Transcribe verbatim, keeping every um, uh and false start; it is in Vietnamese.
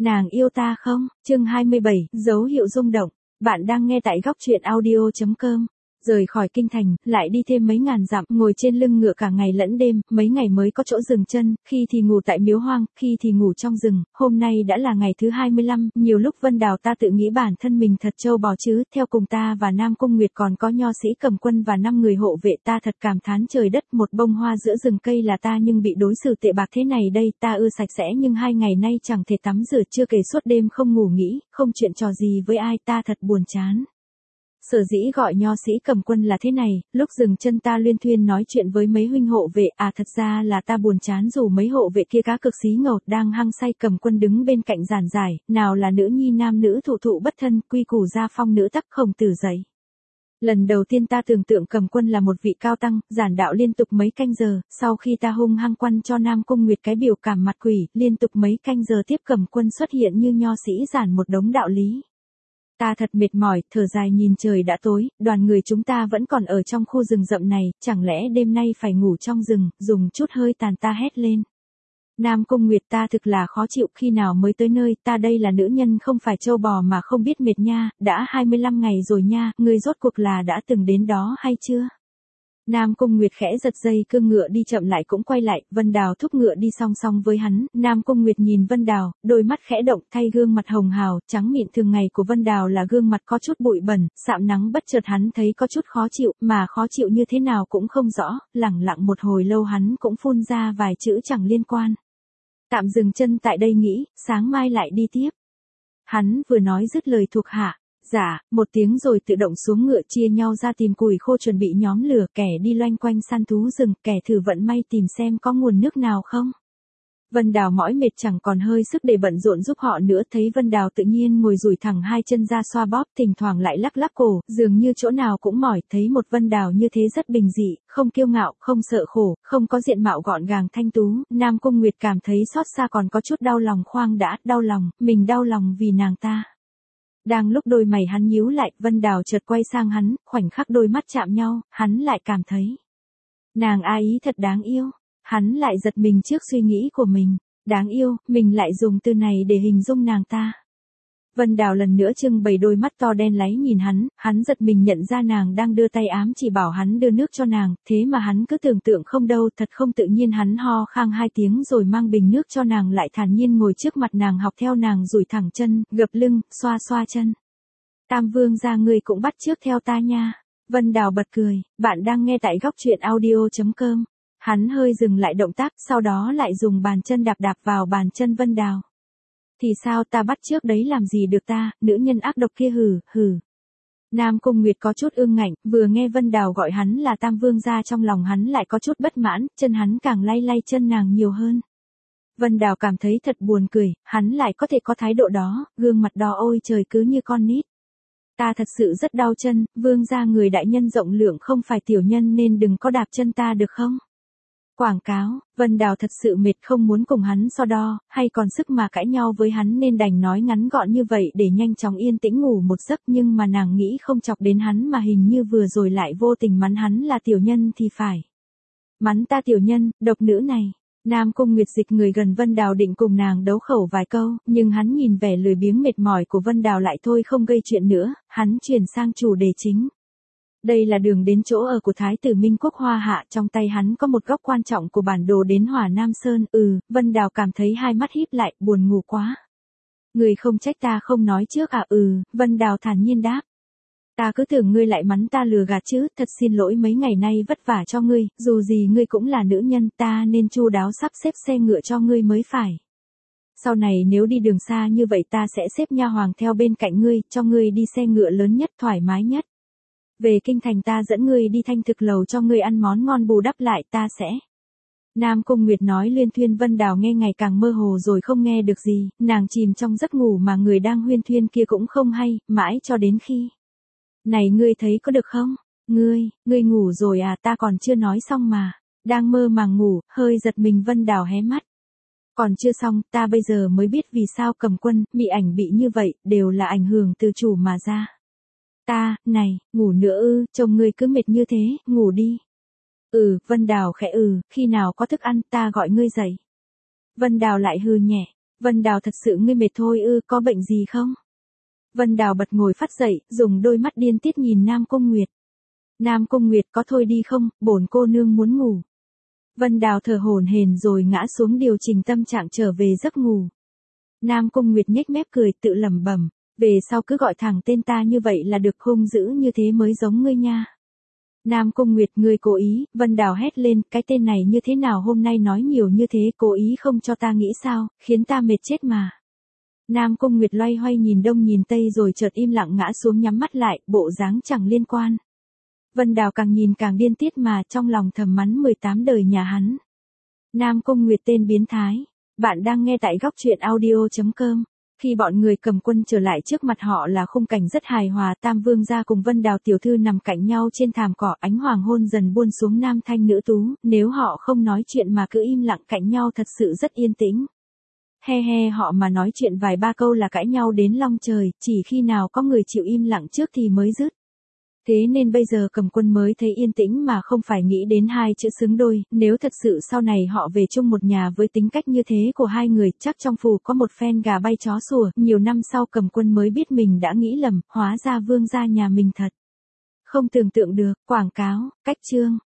Nàng yêu ta không? Chương hai mươi bảy, dấu hiệu rung động. Bạn đang nghe tại góc truyện audio chấm com. Rời khỏi kinh thành, lại đi thêm mấy ngàn dặm, ngồi trên lưng ngựa cả ngày lẫn đêm, mấy ngày mới có chỗ dừng chân, khi thì ngủ tại miếu hoang, khi thì ngủ trong rừng. Hôm nay đã là ngày thứ hai mươi lăm, nhiều lúc Vân Đào ta tự nghĩ bản thân mình thật trâu bò chứ, theo cùng ta và Nam Cung Nguyệt còn có nho sĩ Cầm Quân và năm người hộ vệ, ta thật cảm thán trời đất, một bông hoa giữa rừng cây là ta nhưng bị đối xử tệ bạc thế này đây, ta ưa sạch sẽ nhưng hai ngày nay chẳng thể tắm rửa, chưa kể suốt đêm không ngủ nghỉ, không chuyện trò gì với ai, ta thật buồn chán. Sở dĩ gọi nho sĩ Cầm Quân là thế này, lúc dừng chân ta luyên thuyên nói chuyện với mấy huynh hộ vệ, à thật ra là ta buồn chán dù mấy hộ vệ kia cá cực xí ngầu, đang hăng say. Cầm Quân đứng bên cạnh giản giải, nào là nữ nhi nam nữ thụ thụ bất thân, quy củ gia phong nữ tắc Khổng Tử dạy. Lần đầu tiên ta tưởng tượng Cầm Quân là một vị cao tăng, giản đạo liên tục mấy canh giờ, sau khi ta hung hăng quăn cho Nam Cung Nguyệt cái biểu cảm mặt quỷ, liên tục mấy canh giờ tiếp Cầm Quân xuất hiện như nho sĩ giản một đống đạo lý. Ta thật mệt mỏi, thở dài nhìn trời đã tối, đoàn người chúng ta vẫn còn ở trong khu rừng rậm này, chẳng lẽ đêm nay phải ngủ trong rừng, dùng chút hơi tàn ta hét lên. Nam Cung Nguyệt, ta thực là khó chịu, khi nào mới tới nơi, ta đây là nữ nhân không phải trâu bò mà không biết mệt nha, đã hai mươi lăm ngày rồi nha, ngươi rốt cuộc là đã từng đến đó hay chưa? Nam Cung Nguyệt khẽ giật dây cương ngựa đi chậm lại cũng quay lại, Vân Đào thúc ngựa đi song song với hắn, Nam Cung Nguyệt nhìn Vân Đào, đôi mắt khẽ động, thay gương mặt hồng hào, trắng mịn thường ngày của Vân Đào là gương mặt có chút bụi bẩn, sạm nắng bất chợt hắn thấy có chút khó chịu, mà khó chịu như thế nào cũng không rõ, lẳng lặng một hồi lâu hắn cũng phun ra vài chữ chẳng liên quan. Tạm dừng chân tại đây nghĩ, sáng mai lại đi tiếp. Hắn vừa nói dứt lời thuộc hạ. Dạ, một tiếng rồi tự động xuống ngựa chia nhau ra tìm củi khô chuẩn bị nhóm lửa, kẻ đi loanh quanh săn thú rừng, kẻ thử vận may tìm xem có nguồn nước nào không. Vân Đào mỏi mệt chẳng còn hơi sức để bận rộn giúp họ nữa, thấy Vân Đào tự nhiên ngồi dùi thẳng hai chân ra xoa bóp, thỉnh thoảng lại lắc lắc cổ, dường như chỗ nào cũng mỏi, thấy một Vân Đào như thế rất bình dị, không kiêu ngạo, không sợ khổ, không có diện mạo gọn gàng thanh tú, Nam Cung Nguyệt cảm thấy xót xa còn có chút đau lòng. Khoang đã, đau lòng, mình đau lòng vì nàng ta. Đang lúc đôi mày hắn nhíu lại, Vân Đào chợt quay sang hắn, khoảnh khắc đôi mắt chạm nhau, hắn lại cảm thấy nàng a ý thật đáng yêu. Hắn lại giật mình trước suy nghĩ của mình, đáng yêu, mình lại dùng từ này để hình dung nàng ta. Vân Đào lần nữa trưng bày đôi mắt to đen láy nhìn hắn, hắn giật mình nhận ra nàng đang đưa tay ám chỉ bảo hắn đưa nước cho nàng, thế mà hắn cứ tưởng tượng không đâu, thật không tự nhiên hắn ho khang hai tiếng rồi mang bình nước cho nàng, lại thản nhiên ngồi trước mặt nàng học theo nàng duỗi thẳng chân, gập lưng, xoa xoa chân. Tam Vương gia ngươi cũng bắt chước theo ta nha. Vân Đào bật cười, bạn đang nghe tại góc truyện audio chấm com. Hắn hơi dừng lại động tác, sau đó lại dùng bàn chân đạp đạp vào bàn chân Vân Đào. Thì sao, ta bắt trước đấy làm gì được ta, nữ nhân ác độc kia, hừ, hừ. Nam Cung Nguyệt có chút ương ngạnh, vừa nghe Vân Đào gọi hắn là Tam Vương gia trong lòng hắn lại có chút bất mãn, chân hắn càng lay lay chân nàng nhiều hơn. Vân Đào cảm thấy thật buồn cười, hắn lại có thể có thái độ đó, gương mặt đỏ ôi trời cứ như con nít. Ta thật sự rất đau chân, Vương gia người đại nhân rộng lượng không phải tiểu nhân nên đừng có đạp chân ta được không? Quảng cáo, Vân Đào thật sự mệt không muốn cùng hắn so đo, hay còn sức mà cãi nhau với hắn nên đành nói ngắn gọn như vậy để nhanh chóng yên tĩnh ngủ một giấc, nhưng mà nàng nghĩ không chọc đến hắn mà hình như vừa rồi lại vô tình mắng hắn là tiểu nhân thì phải. Mắng ta tiểu nhân, độc nữ này. Nam Cung Nguyệt dịch người gần Vân Đào định cùng nàng đấu khẩu vài câu, nhưng hắn nhìn vẻ lười biếng mệt mỏi của Vân Đào lại thôi không gây chuyện nữa, hắn chuyển sang chủ đề chính. Đây là đường đến chỗ ở của Thái tử Minh Quốc Hoa Hạ, trong tay hắn có một góc quan trọng của bản đồ đến Hỏa Nam Sơn, ừ, Vân Đào cảm thấy hai mắt híp lại, buồn ngủ quá. Người không trách ta không nói trước à, ừ, Vân Đào thản nhiên đáp. Ta cứ tưởng ngươi lại mắng ta lừa gạt chứ, thật xin lỗi mấy ngày nay vất vả cho ngươi, dù gì ngươi cũng là nữ nhân, ta nên chu đáo sắp xếp xe ngựa cho ngươi mới phải. Sau này nếu đi đường xa như vậy ta sẽ xếp nha hoàng theo bên cạnh ngươi, cho ngươi đi xe ngựa lớn nhất, thoải mái nhất. Về kinh thành ta dẫn ngươi đi Thanh Thực lầu cho ngươi ăn món ngon, bù đắp lại ta sẽ. Nam Cung Nguyệt nói luyên thuyên, Vân Đào nghe ngày càng mơ hồ rồi không nghe được gì, nàng chìm trong giấc ngủ mà người đang huyên thuyên kia cũng không hay, mãi cho đến khi. Này ngươi thấy có được không? Ngươi, ngươi ngủ rồi à, ta còn chưa nói xong mà. Đang mơ màng ngủ, hơi giật mình Vân Đào hé mắt. Còn chưa xong, ta bây giờ mới biết vì sao Cầm Quân, Mị Ảnh bị như vậy, đều là ảnh hưởng từ chủ mà ra. Ta, này, ngủ nữa ư, chồng ngươi cứ mệt như thế, ngủ đi. Ừ, Vân Đào khẽ ừ, khi nào có thức ăn, ta gọi ngươi dậy. Vân Đào lại hừ nhẹ. Vân Đào thật sự ngươi mệt thôi ư, có bệnh gì không? Vân Đào bật ngồi phát dậy, dùng đôi mắt điên tiết nhìn Nam Cung Nguyệt. Nam Cung Nguyệt có thôi đi không, bổn cô nương muốn ngủ. Vân Đào thở hổn hển rồi ngã xuống điều chỉnh tâm trạng trở về giấc ngủ. Nam Cung Nguyệt nhếch mép cười tự lẩm bẩm, về sau cứ gọi thẳng tên ta như vậy là được, hung dữ như thế mới giống ngươi nha. Nam Cung Nguyệt, ngươi cố ý, Vân Đào hét lên, cái tên này như thế nào hôm nay nói nhiều như thế, cố ý không cho ta nghĩ sao, khiến ta mệt chết mà. Nam Cung Nguyệt loay hoay nhìn đông nhìn tây rồi chợt im lặng ngã xuống nhắm mắt lại, bộ dáng chẳng liên quan. Vân Đào càng nhìn càng điên tiết mà trong lòng thầm mắng mười tám đời nhà hắn. Nam Cung Nguyệt tên biến thái. Bạn đang nghe tại góc truyện audio chấm com. Khi bọn người cầm quân trở lại trước mặt họ là khung cảnh rất hài hòa, Tam Vương gia cùng Vân Đào tiểu thư nằm cạnh nhau trên thảm cỏ, ánh hoàng hôn dần buông xuống nam thanh nữ tú, nếu họ không nói chuyện mà cứ im lặng cạnh nhau thật sự rất yên tĩnh. He he họ mà nói chuyện vài ba câu là cãi nhau đến long trời, chỉ khi nào có người chịu im lặng trước thì mới dứt. Thế nên bây giờ cầm quân mới thấy yên tĩnh mà không phải nghĩ đến hai chữ xứng đôi, nếu thật sự sau này họ về chung một nhà với tính cách như thế của hai người, chắc trong phủ có một phen gà bay chó sủa, nhiều năm sau cầm quân mới biết mình đã nghĩ lầm, hóa ra vương gia nhà mình thật. Không tưởng tượng được, quảng cáo, cách chương.